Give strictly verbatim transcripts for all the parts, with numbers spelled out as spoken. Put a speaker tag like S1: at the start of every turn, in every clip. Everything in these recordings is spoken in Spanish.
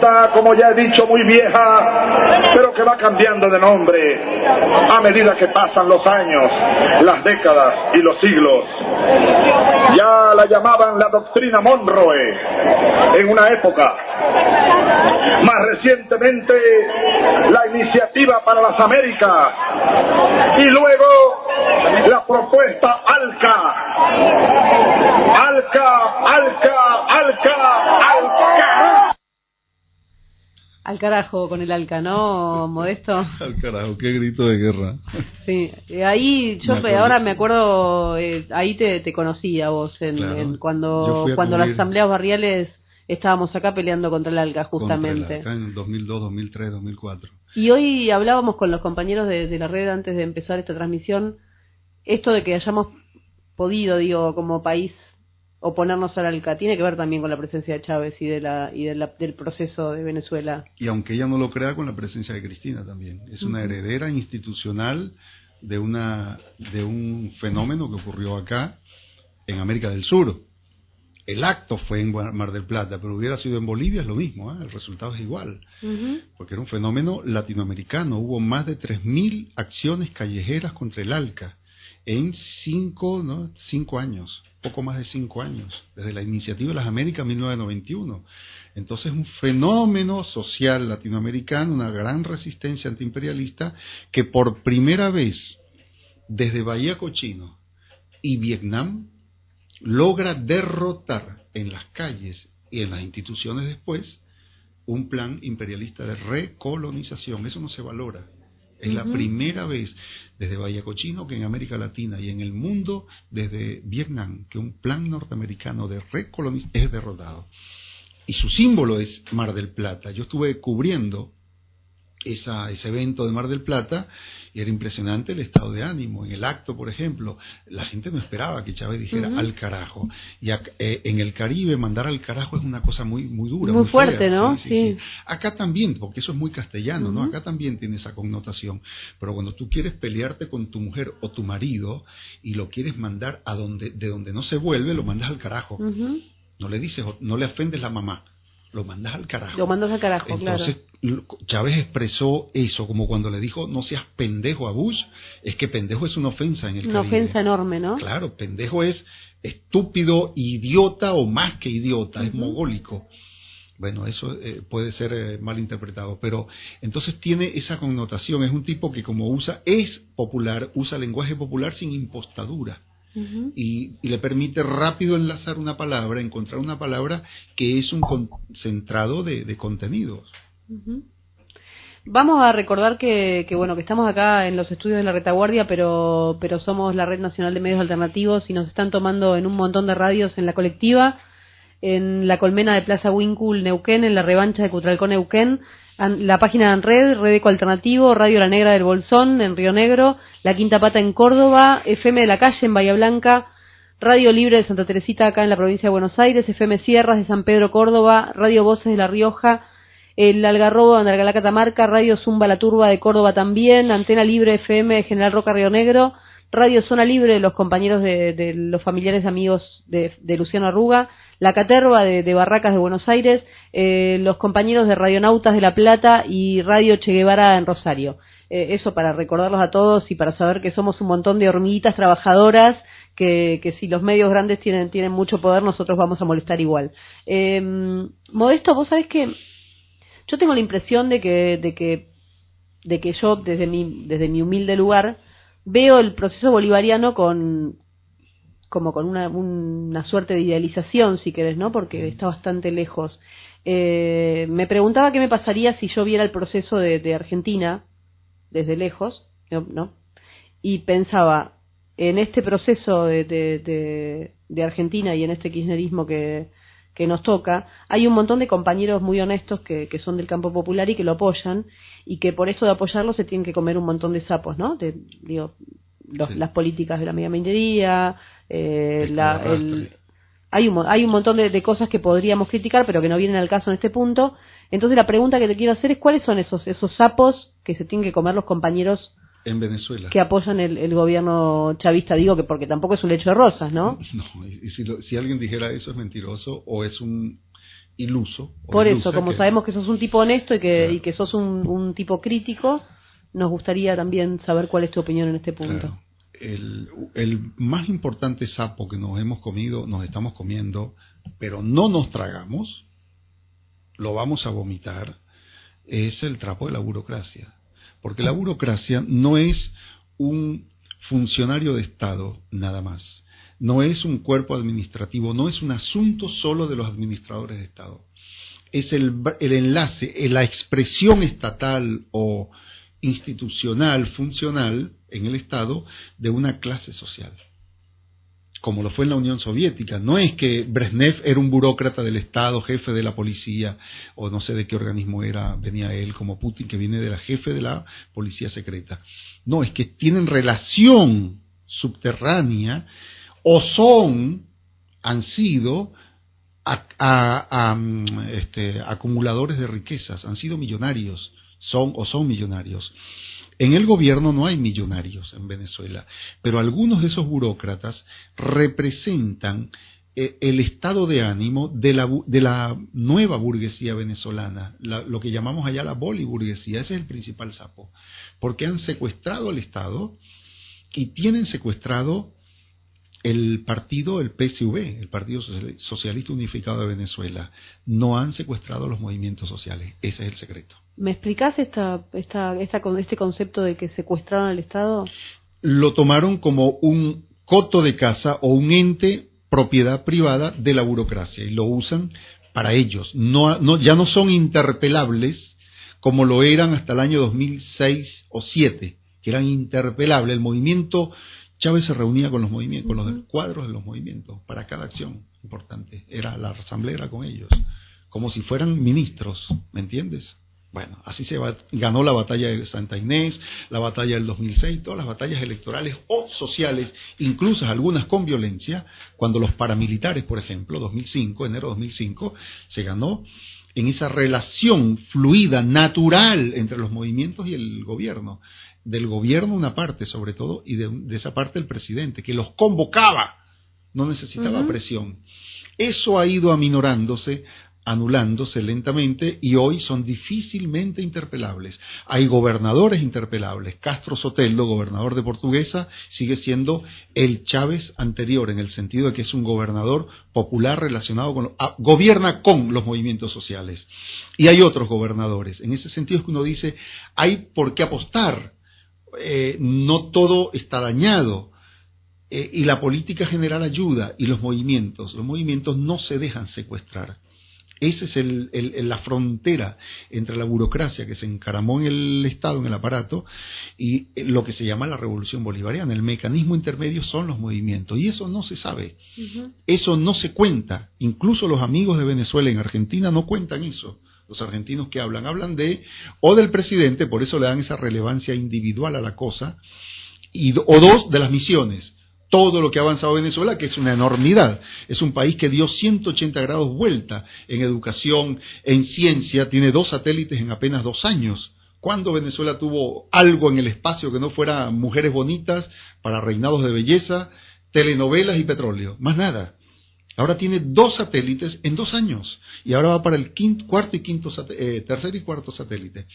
S1: ruta, como ya he dicho, muy vieja, pero que va cambiando de nombre a medida que pasan los años, las décadas y los siglos. Ya la llamaban la doctrina Monroe en una época. Más recientemente, la iniciativa para las Américas. Y luego, la propuesta ALCA. ALCA, ALCA, ALCA, ALCA.
S2: Al carajo con el ALCA, ¿no, Modesto?
S3: Al carajo, qué grito de guerra.
S2: Sí, ahí yo me ahora me acuerdo, eh, ahí te, te conocí a vos, en,
S3: claro.
S2: en cuando cuando las asambleas barriales estábamos acá peleando contra el ALCA, justamente.
S3: Contra el ALCA en dos mil dos, dos mil tres, dos mil cuatro.
S2: Y hoy hablábamos con los compañeros de, de la red antes de empezar esta transmisión, esto de que hayamos podido, digo, como país oponernos al ALCA, tiene que ver también con la presencia de Chávez y de la y de la, del proceso de Venezuela.
S3: Y aunque ella no lo crea, con la presencia de Cristina también. Es una heredera institucional de una de un fenómeno que ocurrió acá en América del Sur. El acto fue en Mar del Plata, pero hubiera sido en Bolivia es lo mismo, ¿eh? El resultado es igual. Uh-huh. Porque era un fenómeno latinoamericano. Hubo más de tres mil acciones callejeras contra el ALCA en cinco, ¿no? cinco años. Poco más de cinco años, desde la iniciativa de las Américas en mil novecientos noventa y uno. Entonces, un fenómeno social latinoamericano, una gran resistencia antiimperialista, que por primera vez, desde Bahía Cochino y Vietnam, logra derrotar en las calles y en las instituciones después un plan imperialista de recolonización. Eso no se valora. Es uh-huh. la primera vez desde Bahía Cochino que en América Latina y en el mundo desde Vietnam que un plan norteamericano de recolonización es derrotado. Y su símbolo es Mar del Plata. Yo estuve cubriendo esa, ese evento de Mar del Plata y era impresionante el estado de ánimo. En el acto, por ejemplo, la gente no esperaba que Chávez dijera uh-huh. al carajo. Y acá, eh, en el Caribe mandar al carajo es una cosa muy muy dura,
S2: muy,
S3: muy
S2: fuerte,
S3: fea,
S2: ¿no?
S3: Sí, sí,
S2: sí.
S3: sí. Acá también, porque eso es muy castellano, uh-huh. ¿no? Acá también tiene esa connotación. Pero cuando tú quieres pelearte con tu mujer o tu marido y lo quieres mandar a donde de donde no se vuelve, lo mandas al carajo. Uh-huh. No le dices, no le ofendes la mamá. Lo mandas al carajo.
S2: Lo mandas al carajo,
S3: Entonces,
S2: claro.
S3: Chávez expresó eso, como cuando le dijo, no seas pendejo a Bush, es que pendejo es una ofensa en el
S2: Una
S3: Caribe.
S2: ofensa enorme, ¿no?
S3: Claro, pendejo es estúpido, idiota o más que idiota, uh-huh. es mogólico. Bueno, eso eh, puede ser eh, mal interpretado, pero entonces tiene esa connotación, es un tipo que como usa, es popular, usa lenguaje popular sin impostadura. Uh-huh. Y, y le permite rápido enlazar una palabra, encontrar una palabra que es un concentrado de, de contenidos.
S2: Uh-huh. Vamos a recordar que, que bueno que estamos acá en los estudios de la Retaguardia, pero pero somos la Red Nacional de Medios Alternativos y nos están tomando en un montón de radios en la colectiva, en la Colmena de Plaza Wincul, Neuquén, en la Revancha de Cutralcó, Neuquén, la página de Red, Red Eco Alternativo, Radio La Negra del Bolsón, en Río Negro, La Quinta Pata en Córdoba, F M de la Calle en Bahía Blanca, Radio Libre de Santa Teresita acá en la provincia de Buenos Aires, F M Sierras de San Pedro, Córdoba, Radio Voces de La Rioja, el Algarrobo de Andalgalá, Catamarca, Radio Zumba La Turba de Córdoba también, Antena Libre F M de General Roca, Río Negro, Radio Zona Libre de los compañeros de, de los familiares amigos de, de Luciano Arruga, La Caterva de, de Barracas de Buenos Aires, eh, los compañeros de Radionautas de La Plata y Radio Che Guevara en Rosario. Eh, eso para recordarlos a todos y para saber que somos un montón de hormiguitas trabajadoras que, que si los medios grandes tienen, tienen mucho poder, nosotros vamos a molestar igual. Eh, Modesto, vos sabés que yo tengo la impresión de que, de que, de que yo desde mi, desde mi humilde lugar veo el proceso bolivariano con como con una, una suerte de idealización, si querés, ¿no? Porque está bastante lejos. Eh, me preguntaba qué me pasaría si yo viera el proceso de, de Argentina desde lejos, ¿no? Y pensaba, en este proceso de, de, de, de Argentina y en este kirchnerismo que, que nos toca, hay un montón de compañeros muy honestos que, que son del campo popular y que lo apoyan, y que por eso de apoyarlo se tienen que comer un montón de sapos, ¿no? De, digo, los, sí. Las políticas de la megaminería, eh, la, el, hay un hay un montón de, de cosas que podríamos criticar pero que no vienen al caso en este punto. Entonces la pregunta que te quiero hacer es cuáles son esos esos sapos que se tienen que comer los compañeros
S3: en Venezuela
S2: que apoyan el, el gobierno chavista, digo que porque tampoco es un lecho de rosas, ¿no?
S3: No, y si, lo, si alguien dijera eso es mentiroso o es un iluso.
S2: Por eso, como
S3: que...
S2: sabemos que sos un tipo honesto y que,
S3: claro.
S2: y que sos un, un tipo crítico, nos gustaría también saber cuál es tu opinión en este punto.
S3: Claro. El, el más importante sapo que nos hemos comido, nos estamos comiendo, pero no nos tragamos, lo vamos a vomitar, es el trapo de la burocracia. Porque la burocracia no es un funcionario de Estado nada más, no es un cuerpo administrativo, no es un asunto solo de los administradores de Estado. Es el, el enlace, la expresión estatal o institucional, funcional en el Estado de una clase social, como lo fue en la Unión Soviética. No es que Brezhnev era un burócrata del Estado, jefe de la policía, o no sé de qué organismo era, venía él, como Putin, que viene de la jefe de la policía secreta. No, es que tienen relación subterránea, o son, han sido a, a, a, este, acumuladores de riquezas, han sido millonarios, son o son millonarios. En el gobierno no hay millonarios en Venezuela, pero algunos de esos burócratas representan eh, el estado de ánimo de la, de la nueva burguesía venezolana, la, lo que llamamos allá la boliburguesía. Ese es el principal sapo, porque han secuestrado al Estado y tienen secuestrado el partido, el P S V, el Partido Socialista Unificado de Venezuela. No han secuestrado los movimientos sociales. Ese es el secreto.
S2: ¿Me explicás esta, esta, esta, este concepto de que secuestraron al Estado?
S3: Lo tomaron como un coto de casa o un ente propiedad privada de la burocracia y lo usan para ellos. No, no, ya no son interpelables como lo eran hasta el año dos mil seis o dos mil siete, que eran interpelables. El movimiento Chávez se reunía con los movimientos, con los cuadros de los movimientos para cada acción importante. Era la asamblea era con ellos, como si fueran ministros, ¿me entiendes? Bueno, así se va, ganó la batalla de Santa Inés, la batalla del dos mil seis, todas las batallas electorales o sociales, incluso algunas con violencia, cuando los paramilitares, por ejemplo, dos mil cinco, enero de dos mil cinco, se ganó en esa relación fluida, natural entre los movimientos y el gobierno. Del gobierno una parte, sobre todo, y de, de esa parte el presidente, que los convocaba, no necesitaba uh-huh. presión. Eso ha ido aminorándose, anulándose lentamente, y hoy son difícilmente interpelables. Hay gobernadores interpelables. Castro Sotelo, gobernador de Portuguesa, sigue siendo el Chávez anterior, en el sentido de que es un gobernador popular relacionado con... Lo, ah, gobierna con los movimientos sociales. Y hay otros gobernadores. En ese sentido es que uno dice, hay por qué apostar. Eh, no todo está dañado, eh, y la política general ayuda, y los movimientos, los movimientos no se dejan secuestrar. Esa es el, el, la frontera entre la burocracia que se encaramó en el Estado, en el aparato, y lo que se llama la revolución bolivariana. El mecanismo intermedio son los movimientos, y eso no se sabe, uh-huh. eso no se cuenta. Incluso los amigos de Venezuela en Argentina no cuentan eso. Los argentinos que hablan, hablan de, o del presidente, por eso le dan esa relevancia individual a la cosa, y, o dos, de las misiones. Todo lo que ha avanzado Venezuela, que es una enormidad. Es un país que dio ciento ochenta grados vuelta en educación, en ciencia, tiene dos satélites en apenas dos años. ¿Cuándo Venezuela tuvo algo en el espacio que no fuera mujeres bonitas, para reinados de belleza, telenovelas y petróleo? Más nada. Ahora tiene dos satélites en dos años, y ahora va para el quinto, cuarto y quinto, eh, tercer y cuarto satélite.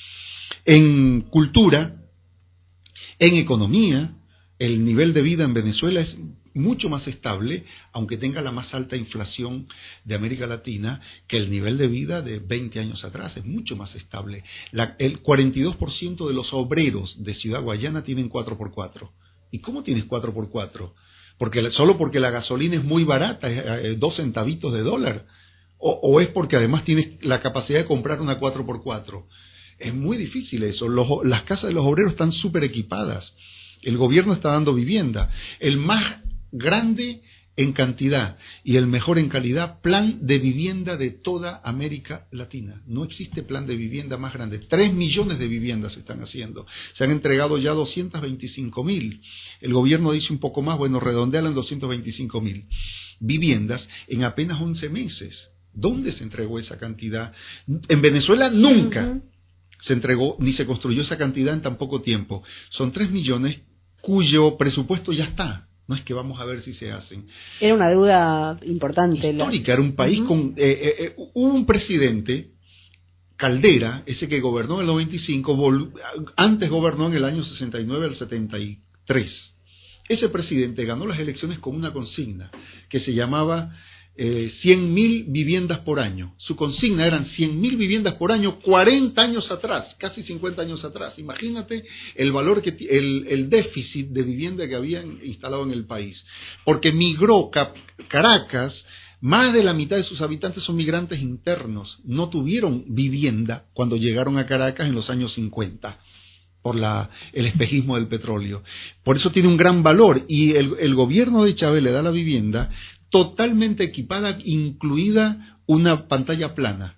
S3: En cultura, en economía, el nivel de vida en Venezuela es mucho más estable, aunque tenga la más alta inflación de América Latina, que el nivel de vida de veinte años atrás. Es mucho más estable. La, el cuarenta y dos por ciento de los obreros de Ciudad Guayana tienen cuatro por cuatro. ¿Y cómo tienes cuatro por cuatro? Porque solo porque la gasolina es muy barata, es dos centavitos de dólar, o, o es porque además tienes la capacidad de comprar una cuatro por cuatro. Es muy difícil eso. Los, las casas de los obreros están súper equipadas. El gobierno está dando vivienda. El más grande en cantidad y el mejor en calidad plan de vivienda de toda América Latina. No existe plan de vivienda más grande. Tres millones de viviendas se están haciendo. Se han entregado ya doscientos veinticinco mil. El gobierno dice un poco más, bueno, redondeala en doscientos veinticinco mil viviendas en apenas once meses. ¿Dónde se entregó esa cantidad? En Venezuela nunca uh-huh. se entregó ni se construyó esa cantidad en tan poco tiempo. Son tres millones cuyo presupuesto ya está. No es que vamos a ver si se hacen.
S2: Era una deuda importante.
S3: Histórica,
S2: la...
S3: era un país
S2: uh-huh.
S3: con... Eh, eh, hubo un presidente, Caldera, ese que gobernó en el noventa y cinco, vol- antes gobernó en el año sesenta y nueve al setenta y tres. Ese presidente ganó las elecciones con una consigna que se llamaba eh, cien mil viviendas por año. Su consigna eran cien mil viviendas por año cuarenta años atrás, casi cincuenta años atrás. Imagínate el valor que el, el déficit de vivienda que habían instalado en el país. Porque migró Cap- Caracas, más de la mitad de sus habitantes son migrantes internos. No tuvieron vivienda cuando llegaron a Caracas en los años cincuenta. Por la, el espejismo del petróleo. Por eso tiene un gran valor, y el, el gobierno de Chávez le da la vivienda totalmente equipada, incluida una pantalla plana.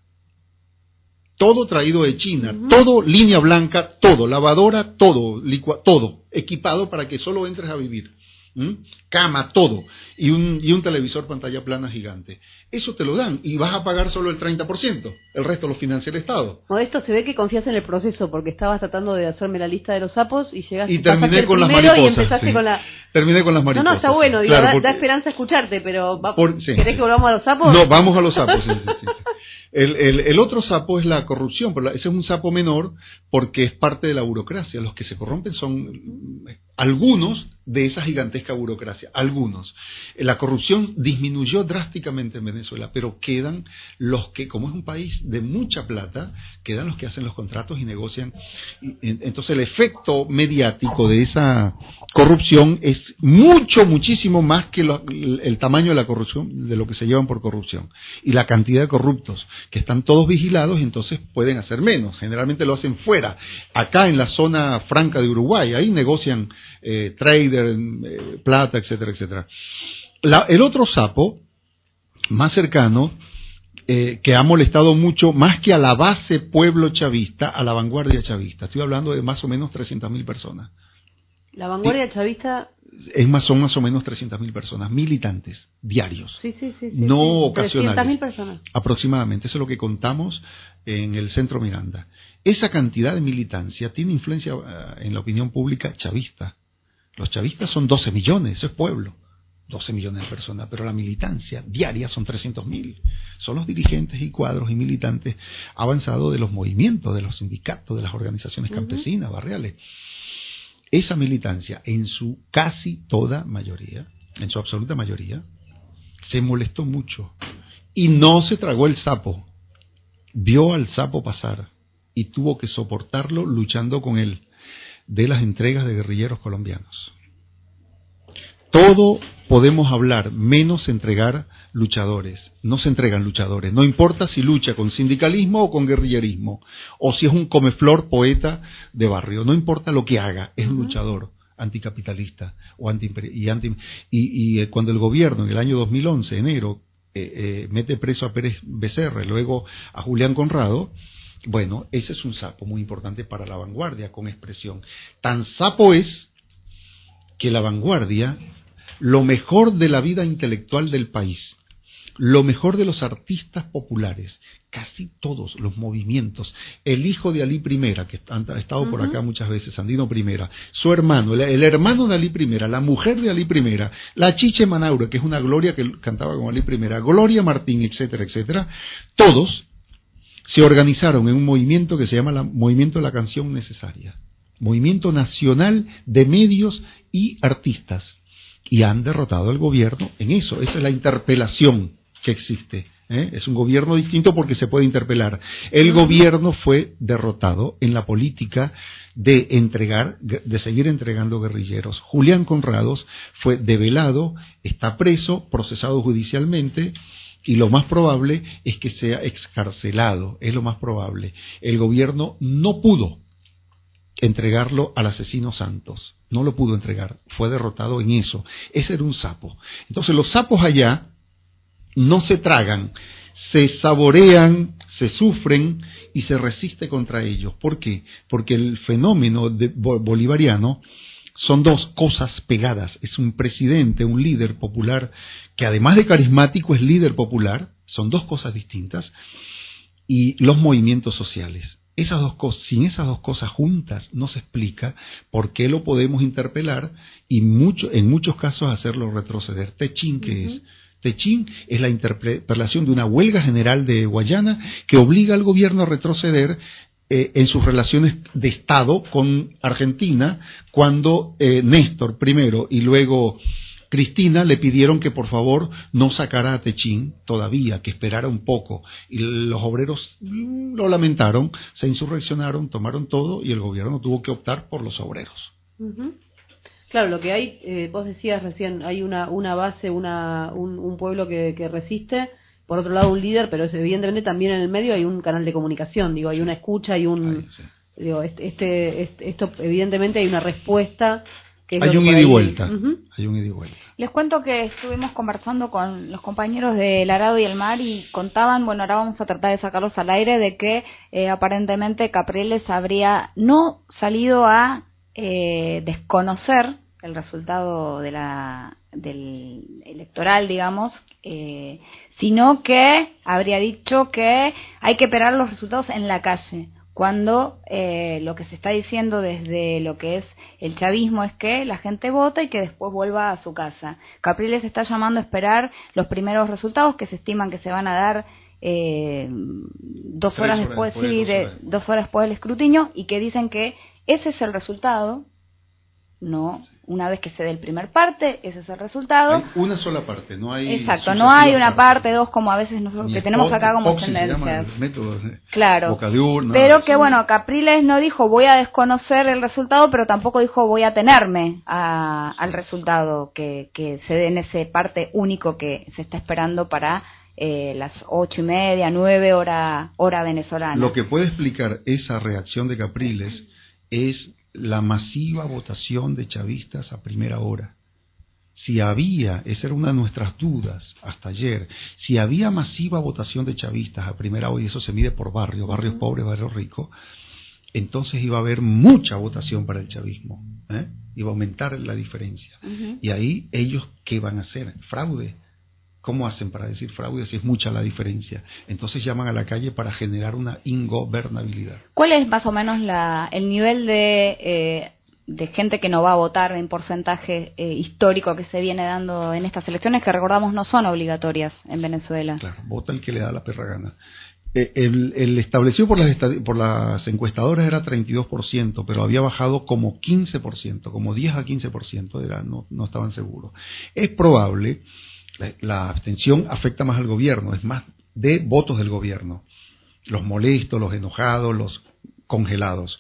S3: Todo traído de China, uh-huh. todo línea blanca, todo, lavadora, todo, licua, todo, equipado para que solo entres a vivir. ¿Mm? Cama, todo, y un, y un televisor pantalla plana gigante. Eso te lo dan y vas a pagar solo el treinta por ciento, el resto lo financia el Estado.
S2: Modesto, se ve que confías en el proceso, porque estabas tratando de hacerme la lista de los sapos y llegaste
S3: y terminé con las
S2: mariposas, y
S3: mariposas,
S2: empezaste
S3: sí.
S2: con la...
S3: Terminé con las mariposas.
S2: No, no, está bueno, digo,
S3: claro,
S2: da,
S3: porque...
S2: da esperanza escucharte, pero va...
S3: Por, sí.
S2: ¿querés que volvamos a los sapos?
S3: No, vamos a los sapos, sí, sí, sí, sí. El, el, el otro sapo es la corrupción, pero ese es un sapo menor porque es parte de la burocracia. Los que se corrompen son algunos de esa gigantesca burocracia, algunos. La corrupción disminuyó drásticamente en Venezuela, pero quedan los que, como es un país de mucha plata, quedan los que hacen los contratos y negocian. Y, entonces el efecto mediático de esa corrupción es mucho, muchísimo más que lo, el, el tamaño de la corrupción, de lo que se llevan por corrupción, y la cantidad de corruptos, que están todos vigilados y entonces pueden hacer menos. Generalmente lo hacen fuera, acá en la zona franca de Uruguay, ahí negocian eh, trader, eh, plata, etcétera, etcétera. La, el otro sapo, más cercano, eh, que ha molestado mucho, más que a la base pueblo chavista, a la vanguardia chavista. Estoy hablando de más o menos trescientas mil personas.
S2: La vanguardia sí. chavista...
S3: Es más, son más o menos trescientas mil personas, militantes, diarios,
S2: sí, sí, sí, sí,
S3: no
S2: sí.
S3: ocasionales.
S2: trescientas mil personas.
S3: Aproximadamente, eso es lo que contamos en el Centro Miranda. Esa cantidad de militancia tiene influencia uh, en la opinión pública chavista. Los chavistas son doce millones, eso es pueblo, doce millones de personas, pero la militancia diaria son trescientos mil. Son los dirigentes y cuadros y militantes avanzados de los movimientos, de los sindicatos, de las organizaciones campesinas, uh-huh. barriales. Esa militancia, en su casi toda mayoría, en su absoluta mayoría, se molestó mucho y no se tragó el sapo. Vio al sapo pasar y tuvo que soportarlo luchando con él de las entregas de guerrilleros colombianos. Todo podemos hablar, menos entregar luchadores. No se entregan luchadores. No importa si lucha con sindicalismo o con guerrillerismo, o si es un comeflor poeta de barrio. No importa lo que haga, es un luchador anticapitalista o anti y, anti, y, y eh, cuando el gobierno en el año dos mil once, enero, eh, eh, mete preso a Pérez Becerra y luego a Julián Conrado, bueno, ese es un sapo muy importante para la vanguardia con expresión. Tan sapo es que la vanguardia, lo mejor de la vida intelectual del país, lo mejor de los artistas populares, casi todos los movimientos, el hijo de Alí Primera, que ha estado uh-huh. por acá muchas veces, Andino Primera, su hermano, el, el hermano de Alí Primera, la mujer de Alí Primera, la Chiche Manaure, que es una Gloria que cantaba con Alí Primera, Gloria Martín, etcétera, etcétera, todos se organizaron en un movimiento que se llama la Movimiento de la Canción Necesaria, Movimiento Nacional de Medios y Artistas, y han derrotado al gobierno en eso. Esa es la interpelación que existe, ¿eh? Es un gobierno distinto porque se puede interpelar. El gobierno fue derrotado en la política de entregar, de seguir entregando guerrilleros. Julián Conrados fue develado, está preso, procesado judicialmente, y lo más probable es que sea excarcelado, es lo más probable. El gobierno no pudo entregarlo al asesino Santos, no lo pudo entregar, fue derrotado en eso. Ese era un sapo. Entonces los sapos allá no se tragan, se saborean, se sufren y se resiste contra ellos. ¿Por qué? Porque el fenómeno de bolivariano son dos cosas pegadas. Es un presidente, un líder popular, que además de carismático es líder popular, son dos cosas distintas, y los movimientos sociales. Esas dos cosas, sin esas dos cosas juntas no se explica por qué lo podemos interpelar y mucho, en muchos casos hacerlo retroceder. Techín, ¿qué uh-huh. es? Techín es la interpelación de una huelga general de Guayana que obliga al gobierno a retroceder eh, en sus relaciones de Estado con Argentina, cuando eh, Néstor primero y luego Cristina le pidieron que por favor no sacara a Techín todavía, que esperara un poco. Y los obreros lo lamentaron, se insurreccionaron, tomaron todo y el gobierno tuvo que optar por los obreros.
S2: Uh-huh. Claro, lo que hay, eh, vos decías recién, hay una una base, una un, un pueblo que, que resiste, por otro lado un líder, pero es, evidentemente también en el medio hay un canal de comunicación, digo, hay una escucha, hay un... Ay, sí. digo, este, este, este esto evidentemente hay una respuesta...
S3: Hay un ida y vuelta, uh-huh. hay un ida y vuelta.
S4: Les cuento que estuvimos conversando con los compañeros de El Arado y el Mar y contaban, bueno, ahora vamos a tratar de sacarlos al aire, de que eh, aparentemente Capriles habría no salido a eh, desconocer el resultado de la del electoral, digamos, eh, sino que habría dicho que hay que esperar los resultados en la calle. Cuando eh, lo que se está diciendo desde lo que es el chavismo es que la gente vota y que después vuelva a su casa. Capriles está llamando a esperar los primeros resultados que se estiman que se van a dar eh, dos horas, horas después, después, sí, dos horas. de dos horas después del escrutinio, y que dicen que ese es el resultado. No, una vez que se dé el primer parte, ese es el resultado.
S3: Hay una sola parte, no hay...
S4: Exacto, no hay una parte, dos, como a veces nosotros Ni que tenemos acá como Foxy tendencias.
S3: Método,
S4: claro,
S3: boca de urna,
S4: pero que bueno, Capriles no dijo voy a desconocer el resultado, pero tampoco dijo voy a tenerme a, al resultado que, que se dé en ese parte único que se está esperando para eh, las ocho y media, nueve hora, hora venezolana.
S3: Lo que puede explicar esa reacción de Capriles es la masiva votación de chavistas a primera hora. Si había, esa era una de nuestras dudas hasta ayer, si había masiva votación de chavistas a primera hora, y eso se mide por barrio, barrios uh-huh. pobres, barrios ricos, entonces iba a haber mucha votación para el chavismo, ¿eh? Iba a aumentar la diferencia. Uh-huh. Y ahí ellos, ¿qué van a hacer? Fraude. ¿Cómo hacen para decir fraude si es mucha la diferencia? Entonces llaman a la calle para generar una ingobernabilidad.
S4: ¿Cuál es más o menos la, el nivel de, eh, de gente que no va a votar en porcentaje eh, histórico que se viene dando en estas elecciones, que recordamos no son obligatorias en Venezuela?
S3: Claro, vota el que le da la perra gana. Eh, el, el establecido por las, por las encuestadoras era treinta y dos por ciento, pero había bajado como quince por ciento, como diez a quince por ciento, era, no, no estaban seguros. Es probable... La abstención afecta más al gobierno, es más de votos del gobierno. Los molestos, los enojados, los congelados.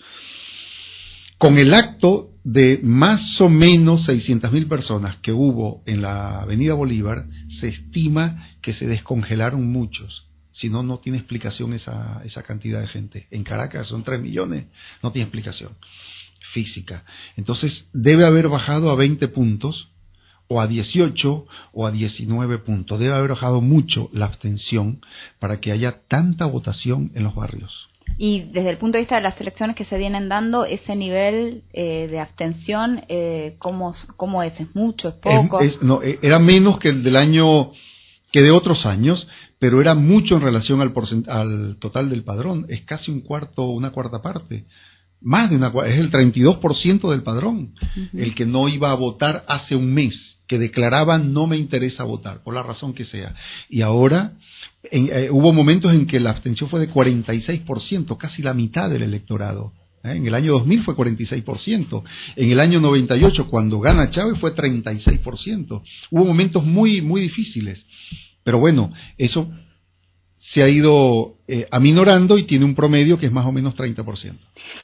S3: Con el acto de más o menos seiscientas mil personas que hubo en la Avenida Bolívar, se estima que se descongelaron muchos. Si no, no tiene explicación esa, esa cantidad de gente. En Caracas son tres millones, no tiene explicación física. Entonces, debe haber bajado a veinte puntos, o a dieciocho o a diecinueve puntos. Debe haber bajado mucho la abstención para que haya tanta votación en los barrios.
S4: Y desde el punto de vista de las elecciones que se vienen dando, ese nivel eh, de abstención, eh, ¿cómo, ¿cómo es? ¿Es mucho? ¿Es poco?
S3: Es, es, no, era menos que el del año, que de otros años, pero era mucho en relación al, porcent- al total del padrón. Es casi un cuarto, una cuarta parte. Más de una es el treinta y dos por ciento del padrón, uh-huh. el que no iba a votar hace un mes, que declaraba no me interesa votar, por la razón que sea. Y ahora en, eh, hubo momentos en que la abstención fue de cuarenta y seis por ciento, casi la mitad del electorado. ¿eh? En el año dos mil fue cuarenta y seis por ciento. En el año noventa y ocho, cuando gana Chávez, fue treinta y seis por ciento. Hubo momentos muy, muy difíciles. Pero bueno, eso se ha ido eh, aminorando y tiene un promedio que es más o menos treinta por ciento.